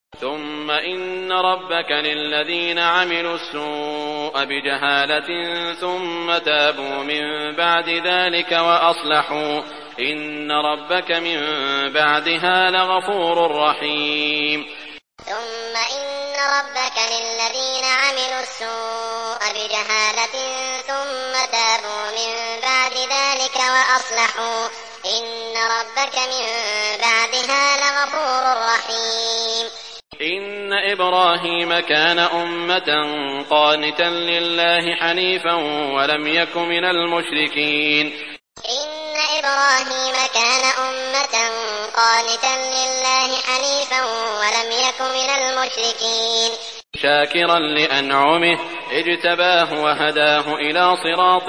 ثم إن ربك للذين عملوا السوء بجهالة ثم تابوا من بعد ذلك وأصلحوا إن ربك من بعدها لغفور رحيم. ثم إن ربك للذين عملوا السوء بجهالة ثم تابوا من بعد ذلك وأصلحوا إن ربك من بعدها لغفور رحيم. إن إبراهيم كان أمة قانتا لله حنيفا ولم يك من المشركين. إن إبراهيم كان أمة قانتا لله حنيفا ولم يك من المشركين. شاكرا لأنعمه اجتباه وهداه إلى صراط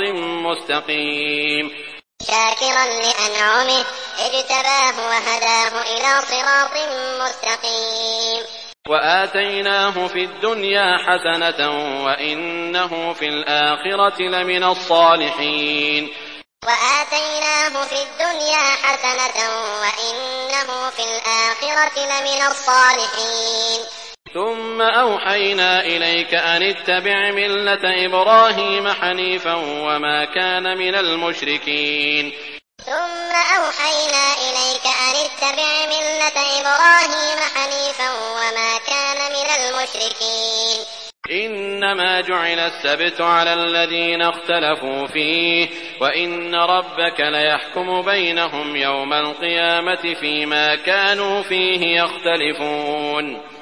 مستقيم. شاكرا لأنعمه اجتباه وهداه إلى صراط مستقيم. وآتيناه في الدنيا حسنة وإنه في الآخرة لمن الصالحين. وآتيناه في الدنيا حسنة وإنه في الآخرة لمن الصالحين. ثم أوحينا إليك أن اتبع ملة إبراهيم حنيفا وما كان من المشركين. ثم أوحينا إليك أن اتبع ملة إبراهيم حنيفا وما كان من المشركين. إنما جعل السبت على الذين اختلفوا فيه وإن ربك ليحكم بينهم يوم القيامة فيما كانوا فيه يختلفون.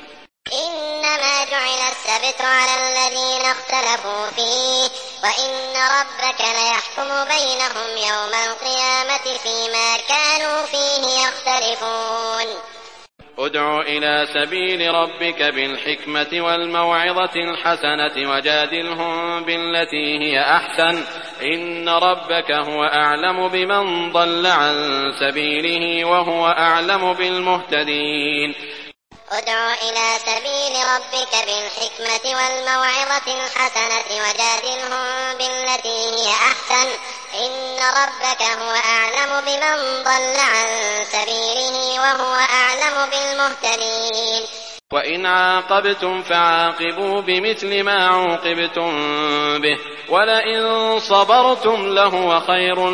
إنما جعل السبت على الذين اختلفوا فيه وإن ربك ليحكم بينهم يوم القيامة فيما كانوا فيه يختلفون. ادع إلى سبيل ربك بالحكمة والموعظة الحسنة وجادلهم بالتي هي أحسن إن ربك هو أعلم بمن ضل عن سبيله وهو أعلم بالمهتدين. ادع إلى سبيل ربك بالحكمة والموعظة الحسنة وجادلهم بالتي هي أحسن إن ربك هو أعلم بمن ضل عن سبيله وهو أعلم بالمهتدين. وإن عاقبتم فعاقبوا بمثل ما عوقبتم به ولئن صبرتم لهو خير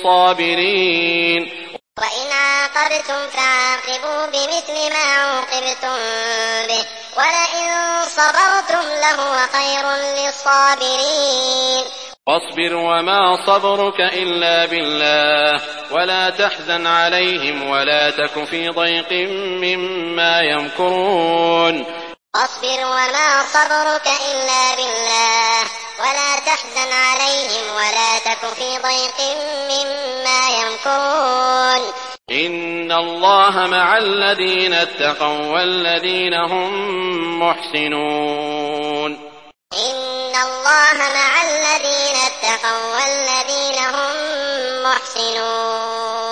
للصابرين. وإن عاقبتم فعاقبوا بمثل ما عوقبتم به ولئن صبرتم لهو خير للصابرين. واصبر وما صبرك إلا بالله ولا تحزن عليهم ولا تك في ضيق مما يمكرون. واصبر وما صبرك إلا بالله ولا تحزن عليهم ولا تك في ضيق مما يمكرون. إن الله مع الذين اتقوا والذين هم محسنون. إن الله مع الذين اتقوا والذين هم محسنون.